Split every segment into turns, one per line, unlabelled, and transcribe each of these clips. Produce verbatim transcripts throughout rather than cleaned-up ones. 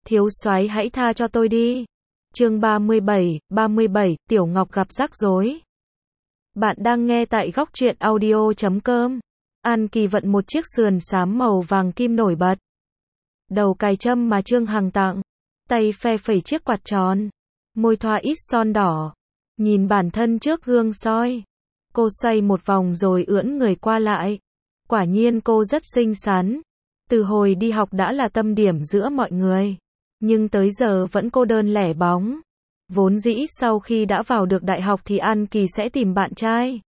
thiếu soái hãy tha cho tôi đi. Chương ba mươi bảy, ba mươi bảy, Tiểu Ngọc gặp rắc rối. Bạn đang nghe tại góc truyện audio chấm com. An Kỳ vận một chiếc sườn xám màu vàng kim nổi bật. Đầu cài trâm mà Trương Hằng tặng. Tay phe phẩy chiếc quạt tròn. Môi thoa ít son đỏ. Nhìn bản thân trước gương soi. Cô xoay một vòng rồi ưỡn người qua lại. Quả nhiên cô rất xinh xắn. Từ hồi đi học đã là tâm điểm giữa mọi người. Nhưng tới giờ vẫn cô đơn lẻ bóng. Vốn dĩ sau khi đã vào được đại học thì An Kỳ sẽ tìm bạn trai.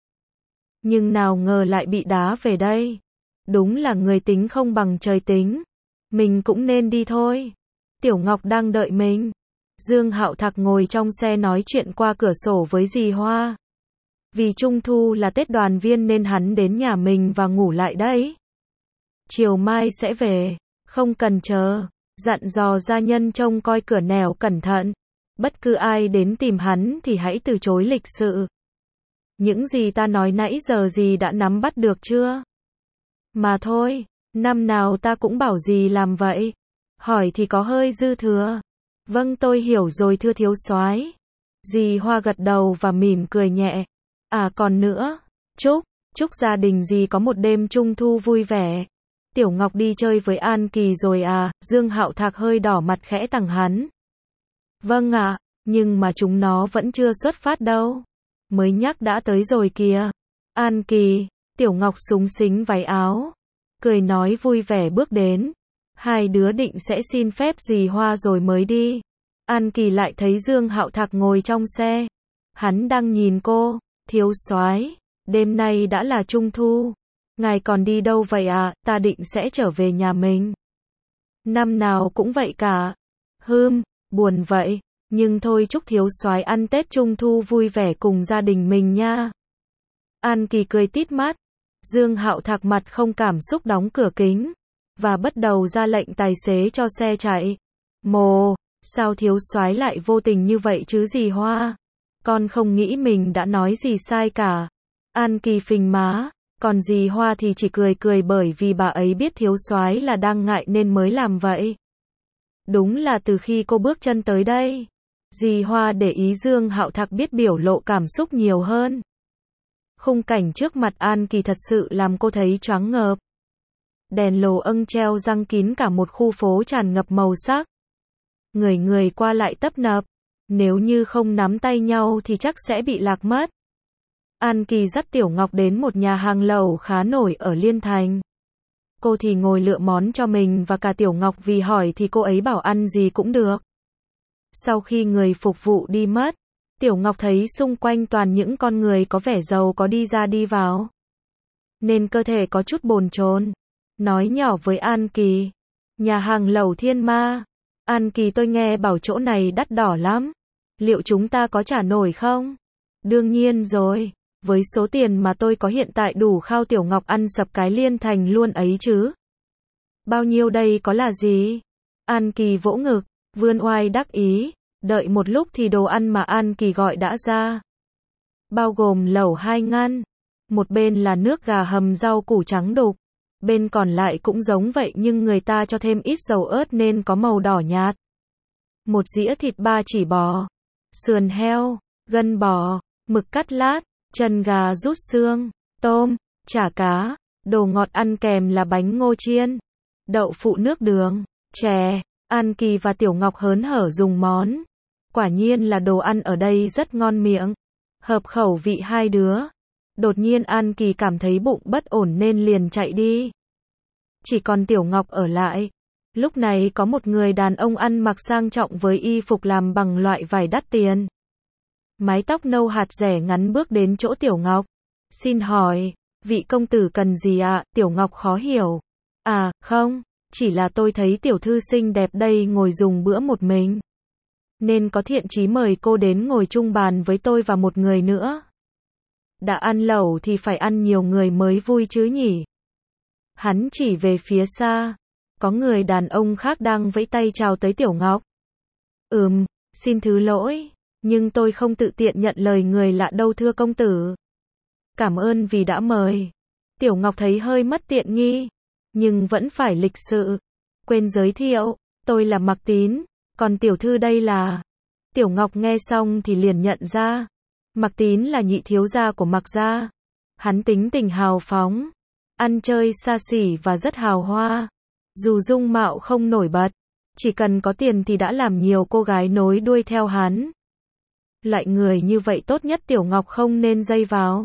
Nhưng nào ngờ lại bị đá về đây. Đúng là người tính không bằng trời tính. Mình cũng nên đi thôi. Tiểu Ngọc đang đợi mình. Dương Hạo Thạc ngồi trong xe nói chuyện qua cửa sổ với dì Hoa. Vì Trung Thu là Tết đoàn viên nên hắn đến nhà mình và ngủ lại đấy. Chiều mai sẽ về, không cần chờ. Dặn dò gia nhân trông coi cửa nẻo cẩn thận. Bất cứ ai đến tìm hắn thì hãy từ chối lịch sự. Những gì ta nói nãy giờ dì đã nắm bắt được chưa? Mà thôi, năm nào ta cũng bảo dì làm vậy. Hỏi thì có hơi dư thừa. Vâng, tôi hiểu rồi thưa thiếu soái. Dì Hoa gật đầu và mỉm cười nhẹ. À còn nữa, chúc, chúc gia đình dì có một đêm Trung Thu vui vẻ. Tiểu Ngọc đi chơi với An Kỳ rồi à? Dương Hạo Thạc hơi đỏ mặt khẽ tằng hắn. Vâng ạ, à, nhưng mà chúng nó vẫn chưa xuất phát đâu. Mới nhắc đã tới rồi kìa. An Kỳ, Tiểu Ngọc xúng xính váy áo. Cười nói vui vẻ bước đến. Hai đứa định sẽ xin phép dì Hoa rồi mới đi. An Kỳ lại thấy Dương Hạo Thạc ngồi trong xe. Hắn đang nhìn cô. Thiếu soái, đêm nay đã là Trung Thu. Ngài còn đi đâu vậy à? Ta định sẽ trở về nhà mình. Năm nào cũng vậy cả. Hừm, buồn vậy. Nhưng thôi chúc thiếu soái ăn Tết Trung Thu vui vẻ cùng gia đình mình nha. An Kỳ cười tít mắt. Dương Hạo Thạc mặt không cảm xúc đóng cửa kính. Và bắt đầu ra lệnh tài xế cho xe chạy. Mồ, sao thiếu soái lại vô tình như vậy chứ dì Hoa? Con không nghĩ mình đã nói gì sai cả. An Kỳ phình má. Còn dì Hoa thì chỉ cười cười bởi vì bà ấy biết thiếu soái là đang ngại nên mới làm vậy. Đúng là từ khi cô bước chân tới đây, dì Hoa để ý Dương Hạo Thạc biết biểu lộ cảm xúc nhiều hơn. Khung cảnh trước mặt An Kỳ thật sự làm cô thấy choáng ngợp. Đèn lồ âng treo răng kín cả một khu phố tràn ngập màu sắc. Người người qua lại tấp nập. Nếu như không nắm tay nhau thì chắc sẽ bị lạc mất. An Kỳ dắt Tiểu Ngọc đến một nhà hàng lẩu khá nổi ở Liên Thành. Cô thì ngồi lựa món cho mình và cả Tiểu Ngọc vì hỏi thì cô ấy bảo ăn gì cũng được. Sau khi người phục vụ đi mất, Tiểu Ngọc thấy xung quanh toàn những con người có vẻ giàu có đi ra đi vào. Nên cơ thể có chút bồn chồn. Nói nhỏ với An Kỳ. Nhà hàng lẩu Thiên Ma. An Kỳ tôi nghe bảo chỗ này đắt đỏ lắm. Liệu chúng ta có trả nổi không? Đương nhiên rồi. Với số tiền mà tôi có hiện tại đủ khao Tiểu Ngọc ăn sập cái Liên Thành luôn ấy chứ. Bao nhiêu đây có là gì? An Kỳ vỗ ngực, vươn oai đắc ý. Đợi một lúc thì đồ ăn mà An Kỳ gọi đã ra. Bao gồm lẩu hai ngăn. Một bên là nước gà hầm rau củ trắng đục. Bên còn lại cũng giống vậy nhưng người ta cho thêm ít dầu ớt nên có màu đỏ nhạt. Một dĩa thịt ba chỉ bò. Sườn heo, gân bò, mực cắt lát. Chân gà rút xương, tôm, chả cá, đồ ngọt ăn kèm là bánh ngô chiên, đậu phụ nước đường, chè. An Kỳ và Tiểu Ngọc hớn hở dùng món. Quả nhiên là đồ ăn ở đây rất ngon miệng, hợp khẩu vị hai đứa. Đột nhiên An Kỳ cảm thấy bụng bất ổn nên liền chạy đi. Chỉ còn Tiểu Ngọc ở lại. Lúc này có một người đàn ông ăn mặc sang trọng với y phục làm bằng loại vải đắt tiền. Mái tóc nâu hạt rẻ ngắn bước đến chỗ Tiểu Ngọc. Xin hỏi, vị công tử cần gì ạ? Tiểu Ngọc khó hiểu. À, không, chỉ là tôi thấy tiểu thư xinh đẹp đây ngồi dùng bữa một mình. Nên có thiện chí mời cô đến ngồi chung bàn với tôi và một người nữa. Đã ăn lẩu thì phải ăn nhiều người mới vui chứ nhỉ? Hắn chỉ về phía xa. Có người đàn ông khác đang vẫy tay chào tới Tiểu Ngọc. Ừm, xin thứ lỗi. Nhưng tôi không tự tiện nhận lời người lạ đâu thưa công tử. Cảm ơn vì đã mời. Tiểu Ngọc thấy hơi mất tiện nghi. Nhưng vẫn phải lịch sự. Quên giới thiệu. Tôi là Mạc Tín, Còn tiểu thư đây là... Tiểu Ngọc nghe xong thì liền nhận ra. Mạc Tín là nhị thiếu gia của Mạc gia. Hắn tính tình hào phóng, ăn chơi xa xỉ và rất hào hoa. Dù dung mạo không nổi bật, chỉ cần có tiền thì đã làm nhiều cô gái nối đuôi theo hắn. Loại người như vậy tốt nhất Tiểu Ngọc không nên dây vào.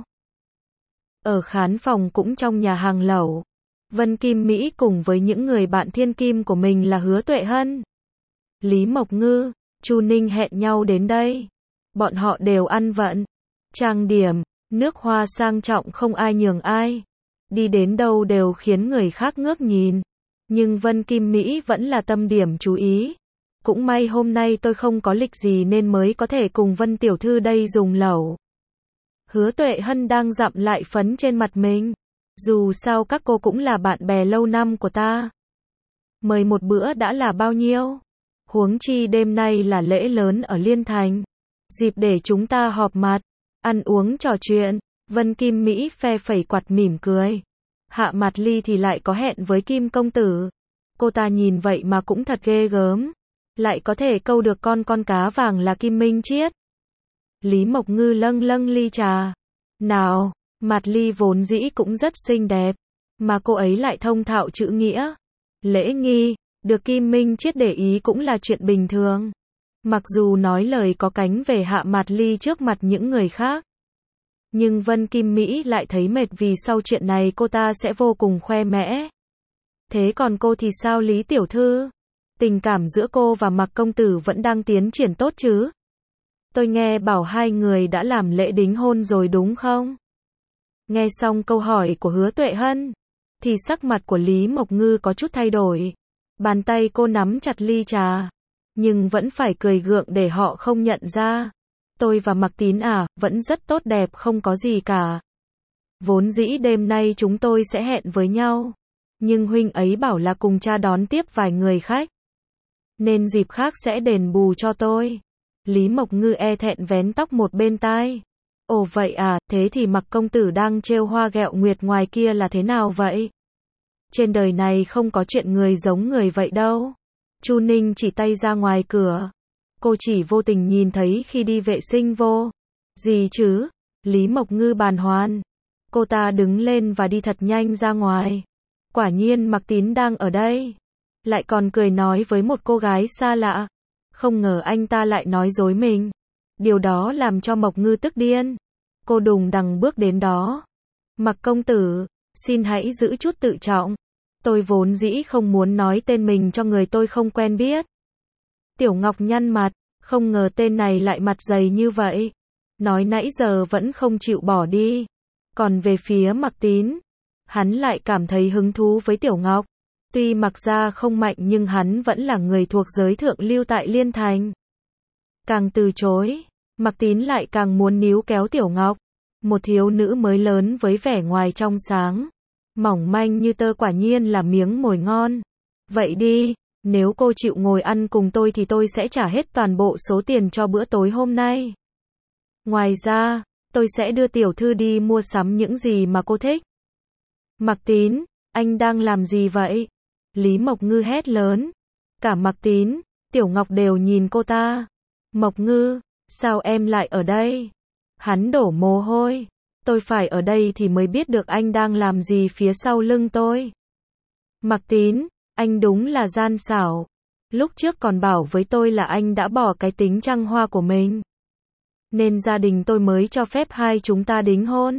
Ở khán phòng cũng trong nhà hàng lẩu, Vân Kim Mỹ cùng với những người bạn thiên kim của mình là Hứa Tuệ Hân, Lý Mộc Ngư, Chu Ninh hẹn nhau đến đây. Bọn họ đều ăn vận, trang điểm, nước hoa sang trọng không ai nhường ai. Đi đến đâu đều khiến người khác ngước nhìn. Nhưng Vân Kim Mỹ vẫn là tâm điểm chú ý. Cũng may hôm nay tôi không có lịch gì nên mới có thể cùng Vân tiểu thư đây dùng lẩu. Hứa Tuệ Hân đang dặm lại phấn trên mặt mình. Dù sao các cô cũng là bạn bè lâu năm của ta. Mời một bữa đã là bao nhiêu? Huống chi đêm nay là lễ lớn ở Liên Thành. Dịp để chúng ta họp mặt, ăn uống trò chuyện. Vân Kim Mỹ phe phẩy quạt mỉm cười. Hạ Mạt Ly thì lại có hẹn với Kim công tử. Cô ta nhìn vậy mà cũng thật ghê gớm. Lại có thể câu được con con cá vàng là Kim Minh Chiết. Lý Mộc Ngư lâng lâng ly trà. Nào, Mạt Ly vốn dĩ cũng rất xinh đẹp. Mà cô ấy lại thông thạo chữ nghĩa. Lễ nghi, được Kim Minh Chiết để ý cũng là chuyện bình thường. Mặc dù nói lời có cánh về Hạ Mạt Ly trước mặt những người khác. Nhưng Vân Kim Mỹ lại thấy mệt vì sau chuyện này cô ta sẽ vô cùng khoe mẽ. Thế còn cô thì sao Lý tiểu thư? Tình cảm giữa cô và Mạc công tử vẫn đang tiến triển tốt chứ? Tôi nghe bảo hai người đã làm lễ đính hôn rồi đúng không? Nghe xong câu hỏi của Hứa Tuệ Hân, thì sắc mặt của Lý Mộc Ngư có chút thay đổi. Bàn tay cô nắm chặt ly trà, nhưng vẫn phải cười gượng để họ không nhận ra. Tôi và Mạc Tín à, vẫn rất tốt đẹp không có gì cả. Vốn dĩ đêm nay chúng tôi sẽ hẹn với nhau. Nhưng huynh ấy bảo là cùng cha đón tiếp vài người khách. Nên dịp khác sẽ đền bù cho tôi. Lý Mộc Ngư e thẹn vén tóc một bên tai. Ồ vậy à, thế thì Mạc công tử đang trêu hoa ghẹo nguyệt ngoài kia là thế nào vậy? Trên đời này không có chuyện người giống người vậy đâu. Chu Ninh chỉ tay ra ngoài cửa. Cô chỉ vô tình nhìn thấy khi đi vệ sinh vô. Gì chứ? Lý Mộc Ngư bàng hoàng. Cô ta đứng lên và đi thật nhanh ra ngoài. Quả nhiên Mạc Tín đang ở đây. Lại còn cười nói với một cô gái xa lạ. Không ngờ anh ta lại nói dối mình. Điều đó làm cho Mộc Ngư tức điên. Cô đùng đằng bước đến đó. Mạc công tử, xin hãy giữ chút tự trọng. Tôi vốn dĩ không muốn nói tên mình cho người tôi không quen biết. Tiểu Ngọc nhăn mặt, không ngờ tên này lại mặt dày như vậy. Nói nãy giờ vẫn không chịu bỏ đi. Còn về phía Mạc Tín, hắn lại cảm thấy hứng thú với Tiểu Ngọc. Tuy Mạc gia không mạnh nhưng hắn vẫn là người thuộc giới thượng lưu tại Liên Thành. Càng từ chối, Mạc Tín lại càng muốn níu kéo Tiểu Ngọc. Một thiếu nữ mới lớn với vẻ ngoài trong sáng, mỏng manh như tơ quả nhiên là miếng mồi ngon. Vậy đi, nếu cô chịu ngồi ăn cùng tôi thì tôi sẽ trả hết toàn bộ số tiền cho bữa tối hôm nay. Ngoài ra, tôi sẽ đưa tiểu thư đi mua sắm những gì mà cô thích. Mạc Tín, anh đang làm gì vậy? Lý Mộc Ngư hét lớn. Cả Mạc Tín, Tiểu Ngọc đều nhìn cô ta. Mộc Ngư, sao em lại ở đây? Hắn đổ mồ hôi. Tôi phải ở đây thì mới biết được anh đang làm gì phía sau lưng tôi. Mạc Tín, anh đúng là gian xảo. Lúc trước còn bảo với tôi là anh đã bỏ cái tính trăng hoa của mình. Nên gia đình tôi mới cho phép hai chúng ta đính hôn.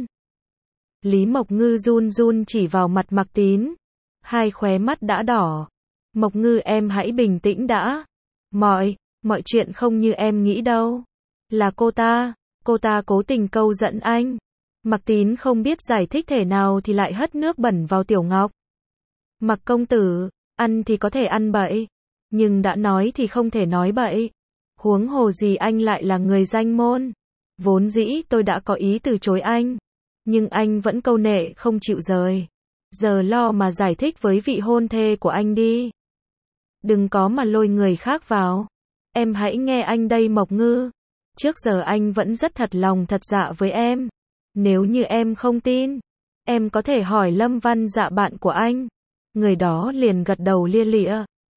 Lý Mộc Ngư run run chỉ vào mặt Mạc Tín. Hai khóe mắt đã đỏ. Mộc Ngư em hãy bình tĩnh đã. Mọi, mọi chuyện không như em nghĩ đâu. Là cô ta, cô ta cố tình câu dẫn anh. Mạc Tín không biết giải thích thế nào thì lại hất nước bẩn vào Tiểu Ngọc. Mạc công tử, ăn thì có thể ăn bậy. Nhưng đã nói thì không thể nói bậy. Huống hồ gì anh lại là người danh môn. Vốn dĩ tôi đã có ý từ chối anh. Nhưng anh vẫn câu nệ không chịu rời. Giờ lo mà giải thích với vị hôn thê của anh đi. Đừng có mà lôi người khác vào. Em hãy nghe anh đây Mộc Ngư. Trước giờ anh vẫn rất thật lòng thật dạ với em. Nếu như em không tin, em có thể hỏi Lâm Văn Dạ bạn của anh. Người đó liền gật đầu lia lịa.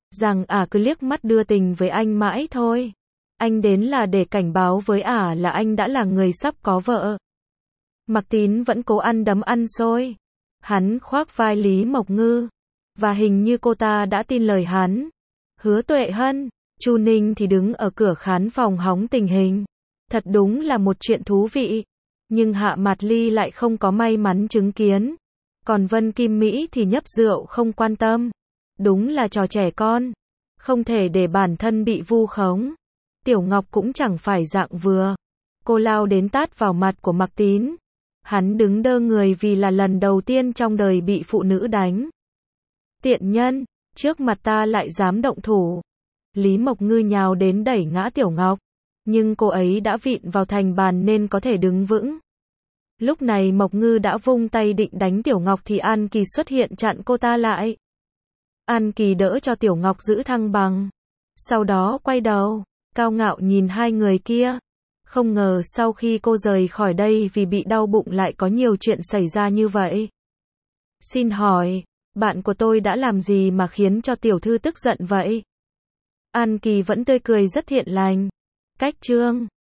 rằng ả cứ liếc mắt đưa tình với anh mãi thôi. Anh đến là để cảnh báo với ả là anh đã là người sắp có vợ. Mạc Tín vẫn cố ăn đấm ăn xôi. Hắn khoác vai Lý Mộc Ngư. Và hình như cô ta đã tin lời hắn. Hứa Tuệ Hân, Chu Ninh thì đứng ở cửa khán phòng hóng tình hình. Thật đúng là một chuyện thú vị. Nhưng Hạ Mạt Ly lại không có may mắn chứng kiến. Còn Vân Kim Mỹ thì nhấp rượu không quan tâm. Đúng là trò trẻ con. Không thể để bản thân bị vu khống. Tiểu Ngọc cũng chẳng phải dạng vừa. Cô lao đến tát vào mặt của Mạc Tín. Hắn đứng đơ người vì là lần đầu tiên trong đời bị phụ nữ đánh. Tiện nhân, trước mặt ta lại dám động thủ. Lý Mộc Ngư nhào đến đẩy ngã Tiểu Ngọc. Nhưng cô ấy đã vịn vào thành bàn nên có thể đứng vững. Lúc này Mộc Ngư đã vung tay định đánh Tiểu Ngọc thì An Kỳ xuất hiện chặn cô ta lại. An Kỳ đỡ cho Tiểu Ngọc giữ thăng bằng. Sau đó quay đầu, cao ngạo nhìn hai người kia. Không ngờ sau khi cô rời khỏi đây vì bị đau bụng lại có nhiều chuyện xảy ra như vậy. Xin hỏi, bạn của tôi đã làm gì mà khiến cho tiểu thư tức giận vậy? An Kỳ vẫn tươi cười rất thiện lành. Cách chương